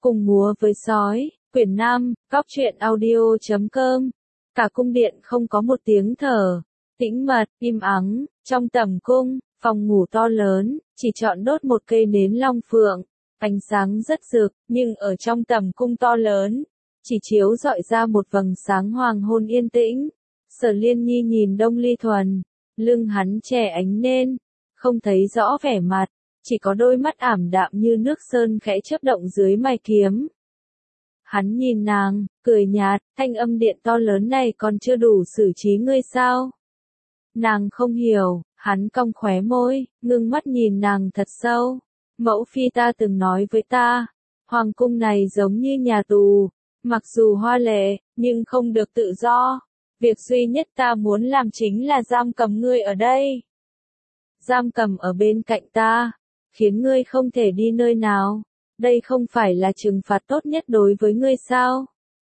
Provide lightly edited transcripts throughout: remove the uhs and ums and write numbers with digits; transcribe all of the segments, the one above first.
Cùng múa với sói, quyển 5, góc truyện audio.com. Cả cung điện không có một tiếng thở, tĩnh mật, im ắng, trong tầm cung, phòng ngủ to lớn, chỉ chọn đốt một cây nến long phượng, ánh sáng rất rực, nhưng ở trong tầm cung to lớn, chỉ chiếu rọi ra một vầng sáng hoàng hôn yên tĩnh. Sở Liên Nhi nhìn Đông Ly Thuần, lưng hắn che ánh nên, không thấy rõ vẻ mặt, chỉ có đôi mắt ảm đạm như nước sơn khẽ chớp động dưới mày kiếm. Hắn nhìn nàng, cười nhạt, thanh âm điện to lớn này còn chưa đủ xử trí ngươi sao? Nàng không hiểu, hắn cong khóe môi, ngưng mắt nhìn nàng thật sâu. Mẫu phi ta từng nói với ta, hoàng cung này giống như nhà tù, mặc dù hoa lệ, nhưng không được tự do. Việc duy nhất ta muốn làm chính là giam cầm ngươi ở đây. Giam cầm ở bên cạnh ta, khiến ngươi không thể đi nơi nào. Đây không phải là trừng phạt tốt nhất đối với ngươi sao?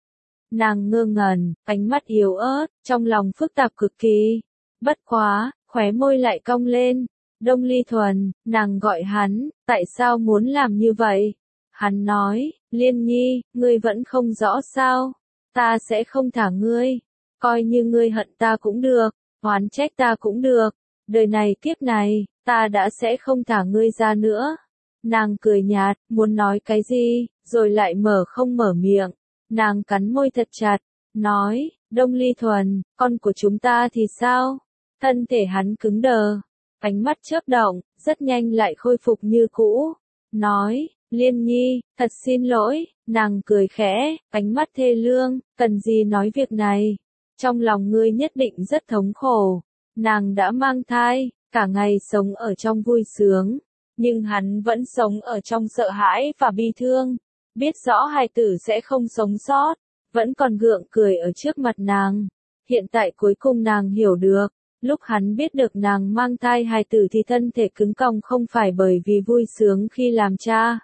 Nàng ngơ ngẩn, ánh mắt yếu ớt, trong lòng phức tạp cực kỳ. Bất quá, khóe môi lại cong lên. Đông Ly Thuần, nàng gọi hắn, tại sao muốn làm như vậy? Hắn nói, Liên Nhi, ngươi vẫn không rõ sao? Ta sẽ không thả ngươi. Coi như ngươi hận ta cũng được, oán trách ta cũng được. Đời này kiếp này, ta đã sẽ không thả ngươi ra nữa. Nàng cười nhạt, muốn nói cái gì, rồi lại không mở miệng. Nàng cắn môi thật chặt, nói, Đông Ly Thuần, con của chúng ta thì sao? Thân thể hắn cứng đờ, ánh mắt chớp động, rất nhanh lại khôi phục như cũ. Nói, Liên Nhi, thật xin lỗi, nàng cười khẽ, ánh mắt thê lương, cần gì nói việc này? Trong lòng ngươi nhất định rất thống khổ. Nàng đã mang thai, cả ngày sống ở trong vui sướng. Nhưng hắn vẫn sống ở trong sợ hãi và bi thương. Biết rõ hài tử sẽ không sống sót, vẫn còn gượng cười ở trước mặt nàng. Hiện tại cuối cùng nàng hiểu được, lúc hắn biết được nàng mang thai hài tử thì thân thể cứng còng không phải bởi vì vui sướng khi làm cha.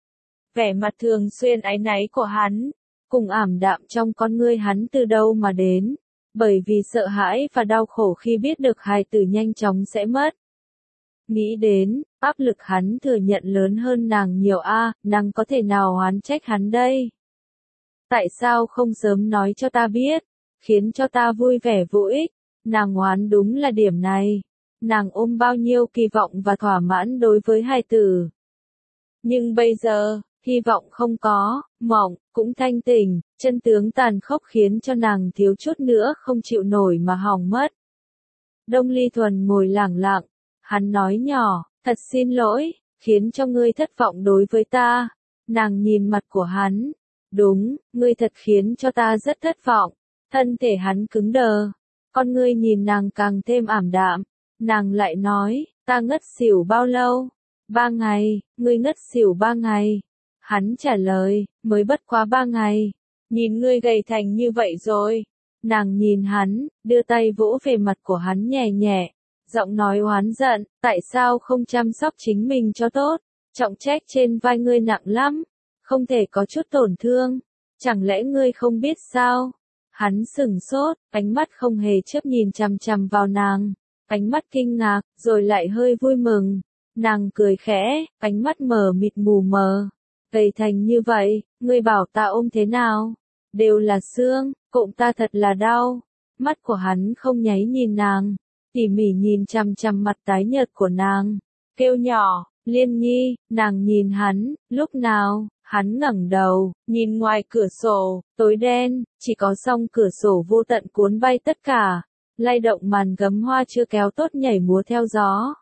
Vẻ mặt thường xuyên áy náy của hắn, cùng ảm đạm trong con ngươi hắn từ đâu mà đến, bởi vì sợ hãi và đau khổ khi biết được hài tử nhanh chóng sẽ mất. Nghĩ đến, áp lực hắn thừa nhận lớn hơn nàng nhiều nàng có thể nào oán trách hắn đây? Tại sao không sớm nói cho ta biết, khiến cho ta vui vẻ vô ích? Nàng oán đúng là điểm này. Nàng ôm bao nhiêu kỳ vọng và thỏa mãn đối với hài tử. Nhưng bây giờ, hy vọng không có, mộng, cũng thanh tỉnh, chân tướng tàn khốc khiến cho nàng thiếu chút nữa không chịu nổi mà hỏng mất. Đông Ly Thuần ngồi lẳng lặng, hắn nói nhỏ, thật xin lỗi, khiến cho ngươi thất vọng đối với ta. Nàng nhìn mặt của hắn, đúng, ngươi thật khiến cho ta rất thất vọng. Thân thể hắn cứng đờ, con ngươi nhìn nàng càng thêm ảm đạm. Nàng lại nói, ta ngất xỉu bao lâu? 3 ngày, ngươi ngất xỉu 3 ngày. Hắn trả lời, mới bất quá 3 ngày. Nhìn ngươi gầy thành như vậy rồi. Nàng nhìn hắn, đưa tay vỗ về mặt của hắn nhẹ nhẹ. Giọng nói oán giận, tại sao không chăm sóc chính mình cho tốt? Trọng trách trên vai ngươi nặng lắm. Không thể có chút tổn thương. Chẳng lẽ ngươi không biết sao? Hắn sửng sốt, ánh mắt không hề chớp nhìn chằm chằm vào nàng. Ánh mắt kinh ngạc, rồi lại hơi vui mừng. Nàng cười khẽ, ánh mắt mờ mịt mù mờ. Gầy thành như vậy, ngươi bảo ta ôm thế nào? Đều là xương, cụm ta thật là đau. Mắt của hắn không nháy nhìn nàng, tỉ mỉ nhìn chằm chằm mặt tái nhợt của nàng. Kêu nhỏ, Liên Nhi, nàng nhìn hắn, lúc nào, hắn ngẩng đầu, nhìn ngoài cửa sổ, tối đen, chỉ có song cửa sổ vô tận cuốn bay tất cả, lay động màn gấm hoa chưa kéo tốt nhảy múa theo gió.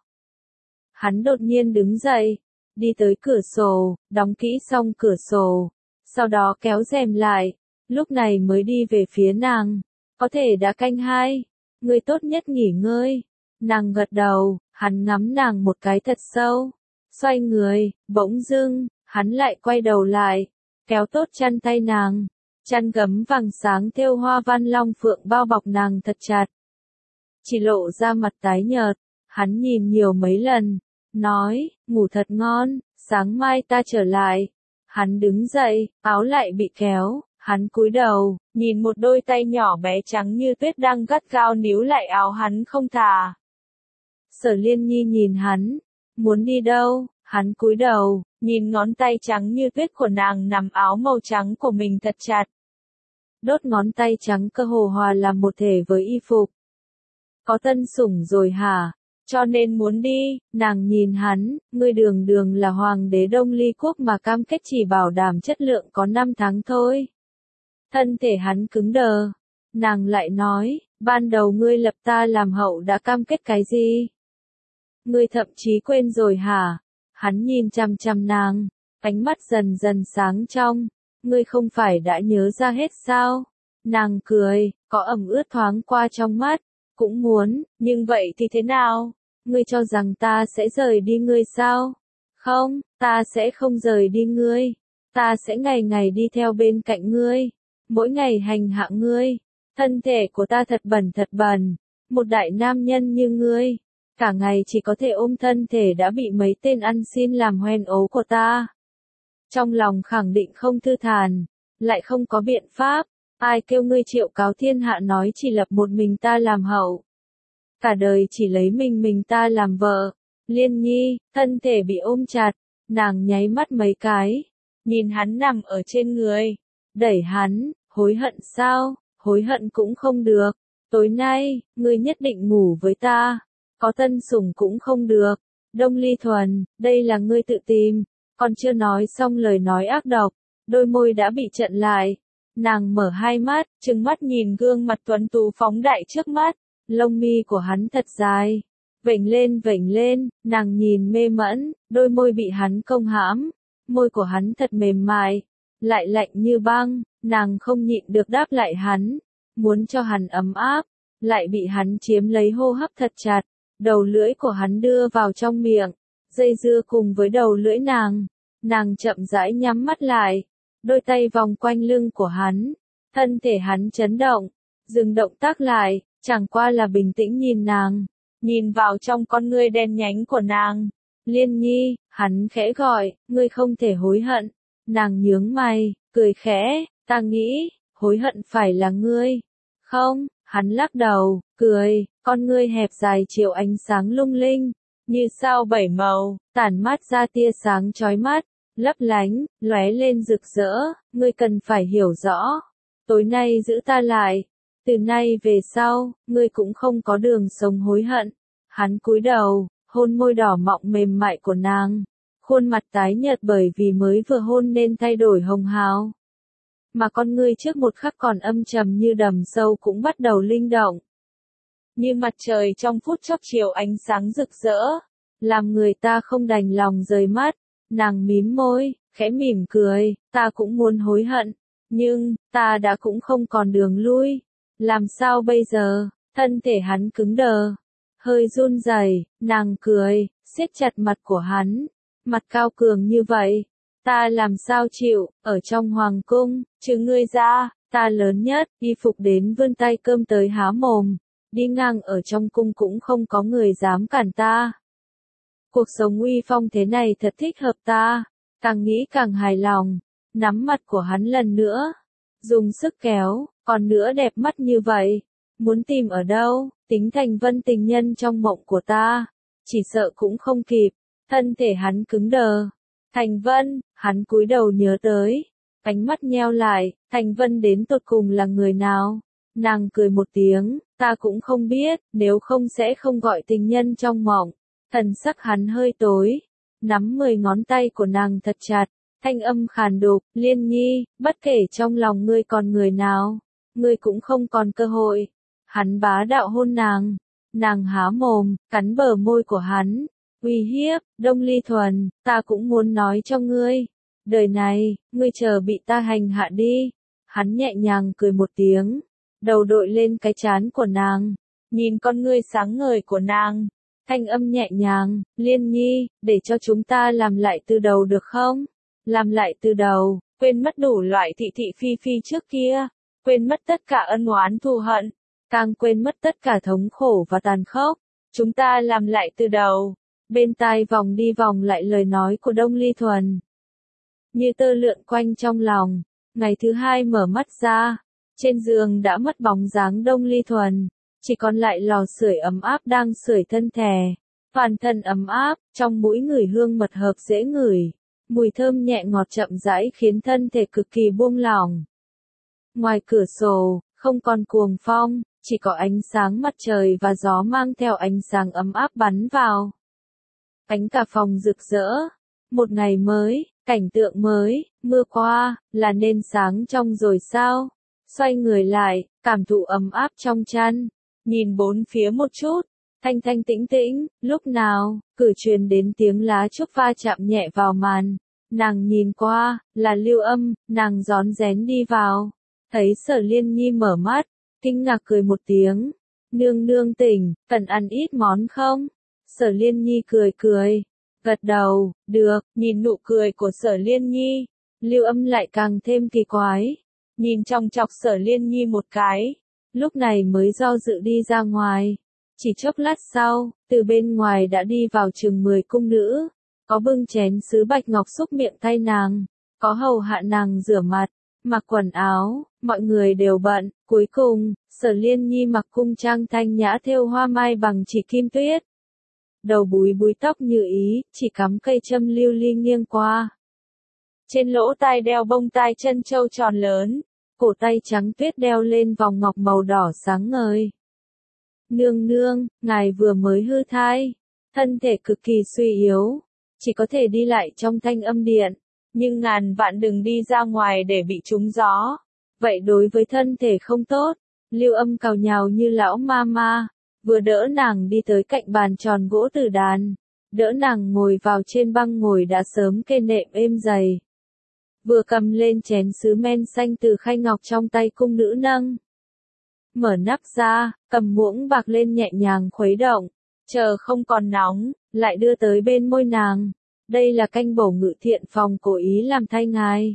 Hắn đột nhiên đứng dậy, đi tới cửa sổ, đóng kỹ xong cửa sổ, sau đó kéo rèm lại, lúc này mới đi về phía nàng. Có thể đã canh 2, ngươi tốt nhất nghỉ ngơi. Nàng gật đầu, hắn ngắm nàng một cái thật sâu, xoay người, bỗng dưng, hắn lại quay đầu lại, kéo tốt chăn tay nàng, chăn gấm vàng sáng thêu hoa văn long phượng bao bọc nàng thật chặt. Chỉ lộ ra mặt tái nhợt, hắn nhìn nhiều mấy lần, nói, ngủ thật ngon, sáng mai ta trở lại. Hắn đứng dậy, áo lại bị kéo, hắn cúi đầu, nhìn một đôi tay nhỏ bé trắng như tuyết đang gắt gao níu lại áo hắn không thả. Sở Liên Nhi nhìn hắn, muốn đi đâu? Hắn cúi đầu, nhìn ngón tay trắng như tuyết của nàng nằm áo màu trắng của mình thật chặt. Đốt ngón tay trắng cơ hồ hòa làm một thể với y phục. Có tân sủng rồi hả? Cho nên muốn đi, nàng nhìn hắn, ngươi đường đường là hoàng đế Đông Ly quốc mà cam kết chỉ bảo đảm chất lượng có 5 tháng thôi. Thân thể hắn cứng đờ. Nàng lại nói, ban đầu ngươi lập ta làm hậu đã cam kết cái gì? Ngươi thậm chí quên rồi hả? Hắn nhìn chằm chằm nàng, ánh mắt dần dần sáng trong. Ngươi không phải đã nhớ ra hết sao? Nàng cười, có ẩm ướt thoáng qua trong mắt. Cũng muốn, nhưng vậy thì thế nào? Ngươi cho rằng ta sẽ rời đi ngươi sao? Không, ta sẽ không rời đi ngươi. Ta sẽ ngày ngày đi theo bên cạnh ngươi. Mỗi ngày hành hạ ngươi. Thân thể của ta thật bẩn. Một đại nam nhân như ngươi. Cả ngày chỉ có thể ôm thân thể đã bị mấy tên ăn xin làm hoen ố của ta. Trong lòng khẳng định không thư thản. Lại không có biện pháp. Ai kêu ngươi triệu cáo thiên hạ nói chỉ lập một mình ta làm hậu. Cả đời chỉ lấy mình ta làm vợ. Liên Nhi, thân thể bị ôm chặt. Nàng nháy mắt mấy cái. Nhìn hắn nằm ở trên người. Đẩy hắn, hối hận sao? Hối hận cũng không được. Tối nay, ngươi nhất định ngủ với ta. Có tân sủng cũng không được. Đông Ly Thuần, đây là ngươi tự tìm. Còn chưa nói xong lời nói ác độc. Đôi môi đã bị chặn lại. Nàng mở hai mắt, trừng mắt nhìn gương mặt tuấn tú phóng đại trước mắt. Lông mi của hắn thật dài. Vểnh lên, nàng nhìn mê mẫn, đôi môi bị hắn công hãm. Môi của hắn thật mềm mại, lại lạnh như băng, nàng không nhịn được đáp lại hắn. Muốn cho hắn ấm áp, lại bị hắn chiếm lấy hô hấp thật chặt. Đầu lưỡi của hắn đưa vào trong miệng, dây dưa cùng với đầu lưỡi nàng. Nàng chậm rãi nhắm mắt lại, đôi tay vòng quanh lưng của hắn. Thân thể hắn chấn động, dừng động tác lại, chẳng qua là bình tĩnh nhìn nàng, nhìn vào trong con ngươi đen nhánh của nàng. Liên Nhi, hắn khẽ gọi, ngươi không thể hối hận. Nàng nhướng mày, cười khẽ, ta nghĩ, hối hận phải là ngươi. Không, hắn lắc đầu, cười, con ngươi hẹp dài chiếu ánh sáng lung linh, như sao bảy màu, tản mát ra tia sáng chói mắt, lấp lánh, lóe lên rực rỡ, ngươi cần phải hiểu rõ. Tối nay giữ ta lại. Từ nay về sau, ngươi cũng không có đường sống hối hận. Hắn cúi đầu, hôn môi đỏ mọng mềm mại của nàng. Khuôn mặt tái nhợt bởi vì mới vừa hôn nên thay đổi hồng hào. Mà con ngươi trước một khắc còn âm trầm như đầm sâu cũng bắt đầu linh động. Như mặt trời trong phút chốc chiều ánh sáng rực rỡ. Làm người ta không đành lòng rời mắt. Nàng mím môi, khẽ mỉm cười, ta cũng muốn hối hận. Nhưng, ta đã cũng không còn đường lui. Làm sao bây giờ? Thân thể hắn cứng đờ. Hơi run rẩy, nàng cười, siết chặt mặt của hắn. Mặt cao cường như vậy. Ta làm sao chịu, ở trong hoàng cung, trừ ngươi ra, ta lớn nhất, y phục đến vươn tay cơm tới há mồm. Đi ngang ở trong cung cũng không có người dám cản ta. Cuộc sống uy phong thế này thật thích hợp ta. Càng nghĩ càng hài lòng. Nắm mặt của hắn lần nữa. Dùng sức kéo, còn nữa đẹp mắt như vậy. Muốn tìm ở đâu, tính Thành Vân tình nhân trong mộng của ta. Chỉ sợ cũng không kịp. Thân thể hắn cứng đờ. Thành Vân, hắn cúi đầu nhớ tới. Ánh mắt nheo lại, Thành Vân đến tột cùng là người nào? Nàng cười một tiếng, ta cũng không biết, nếu không sẽ không gọi tình nhân trong mộng. Thần sắc hắn hơi tối. Nắm 10 ngón tay của nàng thật chặt. Thanh âm khàn đục, Liên Nhi, bất kể trong lòng ngươi còn người nào, ngươi cũng không còn cơ hội. Hắn bá đạo hôn nàng. Nàng há mồm, cắn bờ môi của hắn. Uy hiếp, Đông Ly Thuần, ta cũng muốn nói cho ngươi. Đời này, ngươi chờ bị ta hành hạ đi. Hắn nhẹ nhàng cười một tiếng. Đầu đội lên cái trán của nàng. Nhìn con ngươi sáng ngời của nàng. Thanh âm nhẹ nhàng, Liên Nhi, để cho chúng ta làm lại từ đầu được không? Làm lại từ đầu, quên mất đủ loại thị thị phi phi trước kia. Quên mất tất cả ân oán thù hận. Càng quên mất tất cả thống khổ và tàn khốc. Chúng ta làm lại từ đầu. Bên tai vòng đi vòng lại lời nói của Đông Ly Thuần. Như tơ lượn quanh trong lòng. Ngày thứ hai mở mắt ra. Trên giường đã mất bóng dáng Đông Ly Thuần. Chỉ còn lại lò sưởi ấm áp đang sưởi thân thể. Toàn thân ấm áp, trong mũi ngửi hương mật hợp dễ ngửi. Mùi thơm nhẹ ngọt chậm rãi khiến thân thể cực kỳ buông lỏng. Ngoài cửa sổ, không còn cuồng phong, chỉ có ánh sáng mặt trời và gió mang theo ánh sáng ấm áp bắn vào. Ánh cả phòng rực rỡ. Một ngày mới, cảnh tượng mới, mưa qua, là nên sáng trong rồi sao? Xoay người lại, cảm thụ ấm áp trong chăn. Nhìn bốn phía một chút, thanh thanh tĩnh tĩnh, lúc nào, cử truyền đến tiếng lá trúc va chạm nhẹ vào màn. Nàng nhìn qua, là Lưu Âm, nàng rón rén đi vào. Thấy Sở Liên Nhi mở mắt, kinh ngạc cười một tiếng. Nương nương tỉnh, cần ăn ít món không? Sở Liên Nhi cười cười, gật đầu, được, nhìn nụ cười của Sở Liên Nhi. Lưu Âm lại càng thêm kỳ quái. Nhìn trong chọc Sở Liên Nhi một cái, lúc này mới do dự đi ra ngoài. Chỉ chốc lát sau, từ bên ngoài đã đi vào chừng 10 cung nữ, có bưng chén sứ bạch ngọc xúc miệng thay nàng, có hầu hạ nàng rửa mặt, mặc quần áo, mọi người đều bận. Cuối cùng, Sở Liên Nhi mặc cung trang thanh nhã thêu hoa mai bằng chỉ kim tuyết. Đầu búi búi tóc như ý, chỉ cắm cây châm lưu ly nghiêng qua. Trên lỗ tai đeo bông tai chân châu tròn lớn, cổ tay trắng tuyết đeo lên vòng ngọc màu đỏ sáng ngời. Nương nương, ngài vừa mới hư thai, thân thể cực kỳ suy yếu, chỉ có thể đi lại trong Thanh Âm Điện, nhưng ngàn vạn đừng đi ra ngoài để bị trúng gió, vậy đối với thân thể không tốt. Lưu Âm cào nhào như lão ma ma, vừa đỡ nàng đi tới cạnh bàn tròn gỗ tử đàn, đỡ nàng ngồi vào trên băng ngồi đã sớm kê nệm êm dày. Vừa cầm lên chén sứ men xanh từ khay ngọc trong tay cung nữ nâng. Mở nắp ra, cầm muỗng bạc lên nhẹ nhàng khuấy động, chờ không còn nóng, lại đưa tới bên môi nàng. Đây là canh bổ ngự thiện phòng cố ý làm thay ngài.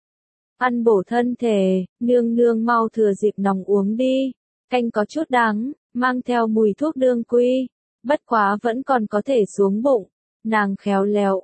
Ăn bổ thân thể, nương nương mau thừa dịp nóng uống đi. Canh có chút đắng, mang theo mùi thuốc đương quy, bất quá vẫn còn có thể xuống bụng. Nàng khéo léo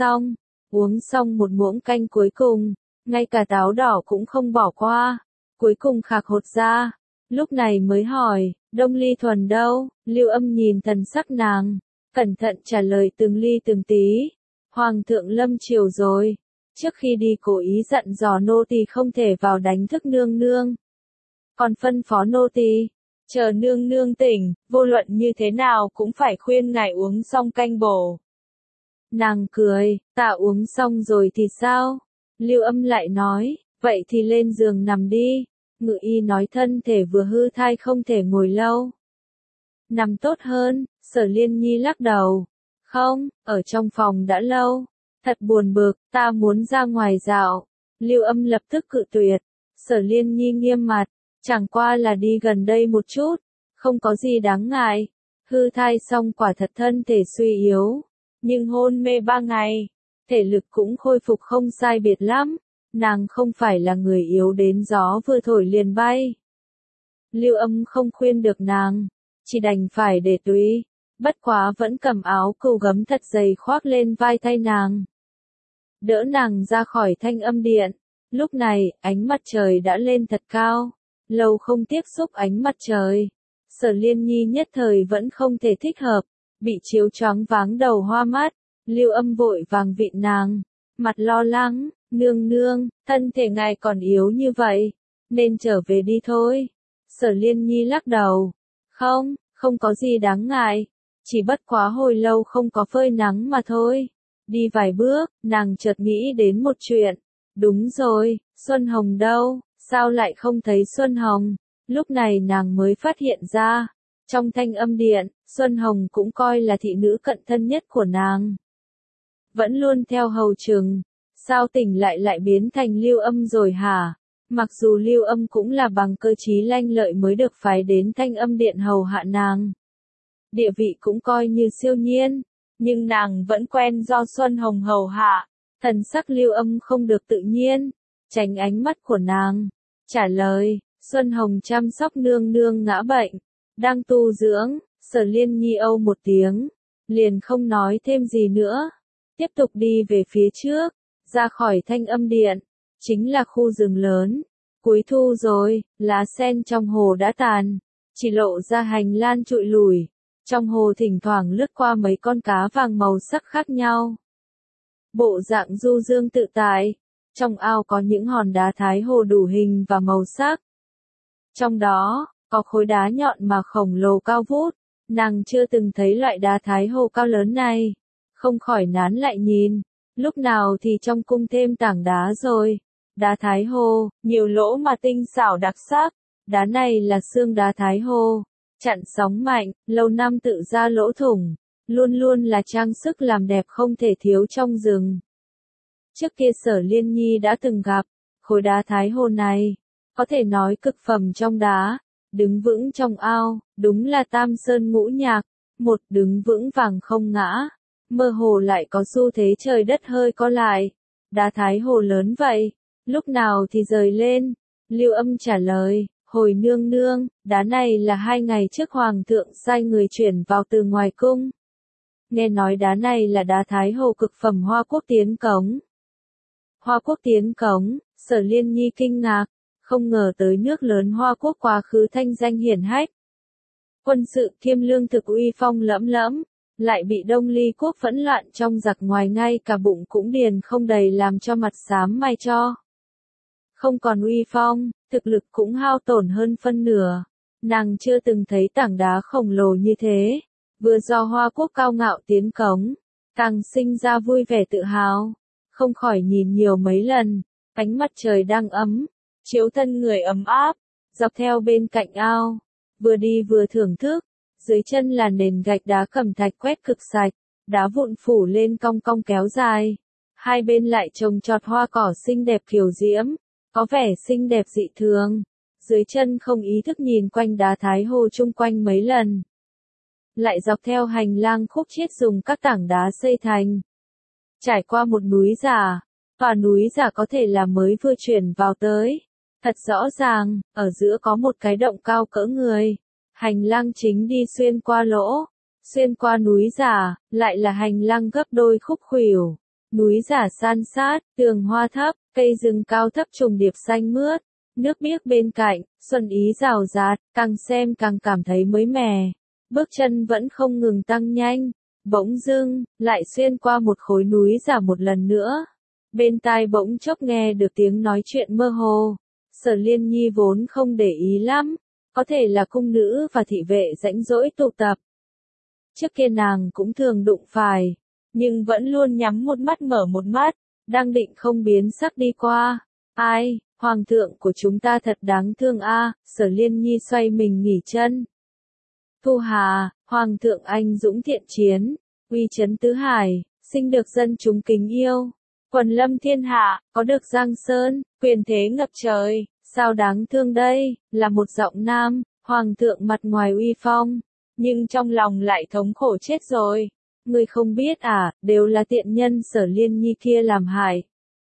uống xong một muỗng canh cuối cùng, ngay cả táo đỏ cũng không bỏ qua, cuối cùng khạc hột ra. Lúc này mới hỏi, Đông Ly Thuần đâu? Lưu Âm nhìn thần sắc nàng, cẩn thận trả lời từng ly từng tí. Hoàng thượng lâm triều rồi, trước khi đi cố ý dặn dò nô tỳ không thể vào đánh thức nương nương. Còn phân phó nô tỳ, chờ nương nương tỉnh, vô luận như thế nào cũng phải khuyên ngài uống xong canh bổ. Nàng cười, ta uống xong rồi thì sao? Lưu Âm lại nói, vậy thì lên giường nằm đi. Ngự y nói thân thể vừa hư thai không thể ngồi lâu. Nằm tốt hơn. Sở Liên Nhi lắc đầu. Không, ở trong phòng đã lâu. Thật buồn bực, ta muốn ra ngoài dạo. Lưu Âm lập tức cự tuyệt. Sở Liên Nhi nghiêm mặt, chẳng qua là đi gần đây một chút, không có gì đáng ngại. Hư thai xong quả thật thân thể suy yếu, nhưng hôn mê 3 ngày, thể lực cũng khôi phục không sai biệt lắm. Nàng không phải là người yếu đến gió vừa thổi liền bay. Lưu Âm không khuyên được nàng, chỉ đành phải để tùy, bất quá vẫn cầm áo cừu gấm thật dày khoác lên vai thay nàng. Đỡ nàng ra khỏi Thanh Âm Điện, lúc này, ánh mặt trời đã lên thật cao, lâu không tiếp xúc ánh mặt trời. Sở Liên Nhi nhất thời vẫn không thể thích hợp, bị chiếu choáng váng đầu hoa mắt. Lưu Âm vội vàng vịn nàng, mặt lo lắng. Nương nương, thân thể ngài còn yếu như vậy, nên trở về đi thôi. Sở Liên Nhi lắc đầu. Không có gì đáng ngại, chỉ bất quá hồi lâu không có phơi nắng mà thôi. Đi vài bước, nàng chợt nghĩ đến một chuyện. Đúng rồi, Xuân Hồng đâu, sao lại không thấy Xuân Hồng? Lúc này nàng mới phát hiện ra, trong Thanh Âm Điện, Xuân Hồng cũng coi là thị nữ cận thân nhất của nàng. Vẫn luôn theo hầu chừng. Sao tỉnh lại biến thành Lưu Âm rồi hả? Mặc dù Lưu Âm cũng là bằng cơ trí lanh lợi mới được phái đến Thanh Âm Điện hầu hạ nàng. Địa vị cũng coi như siêu nhiên, nhưng nàng vẫn quen do Xuân Hồng hầu hạ. Thần sắc Lưu Âm không được tự nhiên, tránh ánh mắt của nàng. Trả lời, Xuân Hồng chăm sóc nương nương ngã bệnh, đang tu dưỡng. Sở Liên Nhi âu một tiếng, liền không nói thêm gì nữa. Tiếp tục đi về phía trước. Ra khỏi Thanh Âm Điện, chính là khu rừng lớn. Cuối thu rồi, lá sen trong hồ đã tàn, chỉ lộ ra hành lang trụi lủi. Trong hồ thỉnh thoảng lướt qua mấy con cá vàng màu sắc khác nhau. bộ dạng du dương tự tại. Trong ao có những hòn đá thái hồ đủ hình và màu sắc. Trong đó, có khối đá nhọn mà khổng lồ cao vút. Nàng chưa từng thấy loại đá thái hồ cao lớn này. Không khỏi nán lại nhìn. Lúc nào thì trong cung thêm tảng đá rồi. Đá thái hồ, nhiều lỗ mà tinh xảo đặc sắc. Đá này là xương đá thái hồ. Chặn sóng mạnh, lâu năm tự ra lỗ thủng. Luôn luôn là trang sức làm đẹp không thể thiếu trong rừng. Trước kia Sở Liên Nhi đã từng gặp. Khối đá thái hồ này. Có thể nói cực phẩm trong đá. Đứng vững trong ao, đúng là tam sơn ngũ nhạc. Một đứng vững vàng không ngã. Mơ hồ lại có xu thế trời đất hơi co lại. Đá thái hồ lớn vậy. Lúc nào thì rời lên? Lưu Âm trả lời, hồi nương nương, đá này là 2 ngày trước hoàng thượng sai người chuyển vào từ ngoài cung. Nghe nói đá này là đá thái hồ cực phẩm Hoa Quốc Tiến Cống. Hoa Quốc Tiến Cống, Sở Liên Nhi kinh ngạc, không ngờ tới nước lớn Hoa Quốc quá khứ thanh danh hiển hách. Quân sự kiêm lương thực uy phong lẫm lẫm, lại bị Đông Ly quốc phẫn loạn trong giặc ngoài ngay cả bụng cũng điền không đầy làm cho mặt xám mày cho. Không còn uy phong, thực lực cũng hao tổn hơn phân nửa. Nàng chưa từng thấy tảng đá khổng lồ như thế. Vừa do Hoa Quốc cao ngạo tiến cống, càng sinh ra vui vẻ tự hào. Không khỏi nhìn nhiều mấy lần, ánh mặt trời đang ấm, chiếu thân người ấm áp, dọc theo bên cạnh ao. Vừa đi vừa thưởng thức, dưới chân là nền gạch đá cẩm thạch quét cực sạch, đá vụn phủ lên cong cong kéo dài. Hai bên lại trồng trọt hoa cỏ xinh đẹp kiều diễm, có vẻ xinh đẹp dị thường. Dưới chân không ý thức nhìn quanh đá thái hồ chung quanh mấy lần. Lại dọc theo hành lang khúc chiết dùng các tảng đá xây thành. Trải qua một núi giả, tòa núi giả có thể là mới vừa chuyển vào tới. Thật rõ ràng, ở giữa có một cái động cao cỡ người. Hành lang chính đi xuyên qua lỗ, xuyên qua núi giả, lại là hành lang gấp đôi khúc khuỷu. Núi giả san sát, tường hoa thấp, cây rừng cao thấp trùng điệp xanh mướt, nước biếc bên cạnh, xuân ý rào rạt, càng xem càng cảm thấy mới mẻ. Bước chân vẫn không ngừng tăng nhanh, bỗng dưng, lại xuyên qua một khối núi giả một lần nữa. Bên tai bỗng chốc nghe được tiếng nói chuyện mơ hồ. Sở Liên Nhi vốn không để ý lắm, có thể là cung nữ và thị vệ rãnh rỗi tụ tập. Trước kia nàng cũng thường đụng phải, nhưng vẫn luôn nhắm một mắt mở một mắt, đang định không biến sắc đi qua. Ai, hoàng thượng của chúng ta thật đáng thương a. Sở Liên Nhi xoay mình nghỉ chân. Thu Hà, hoàng thượng anh dũng thiện chiến, uy chấn tứ hải, sinh được dân chúng kính yêu. Quần lâm thiên hạ, có được Giang Sơn, quyền thế ngập trời, sao đáng thương đây, là một giọng nam, hoàng thượng mặt ngoài uy phong, nhưng trong lòng lại thống khổ chết rồi. Người không biết à, đều là tiện nhân Sở Liên Nhi kia làm hại.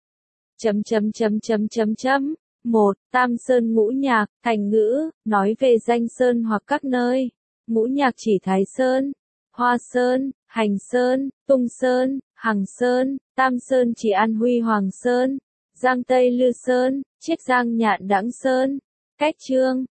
Một, Tam Sơn ngũ nhạc, thành ngữ, nói về danh sơn hoặc các nơi. Ngũ nhạc chỉ Thái Sơn, Hoa Sơn, Hành Sơn, Tung Sơn, Hằng Sơn. Tam Sơn chỉ An Huy Hoàng Sơn, Giang Tây Lư Sơn, Chiết Giang Nhạn Đãng Sơn. Cách chương,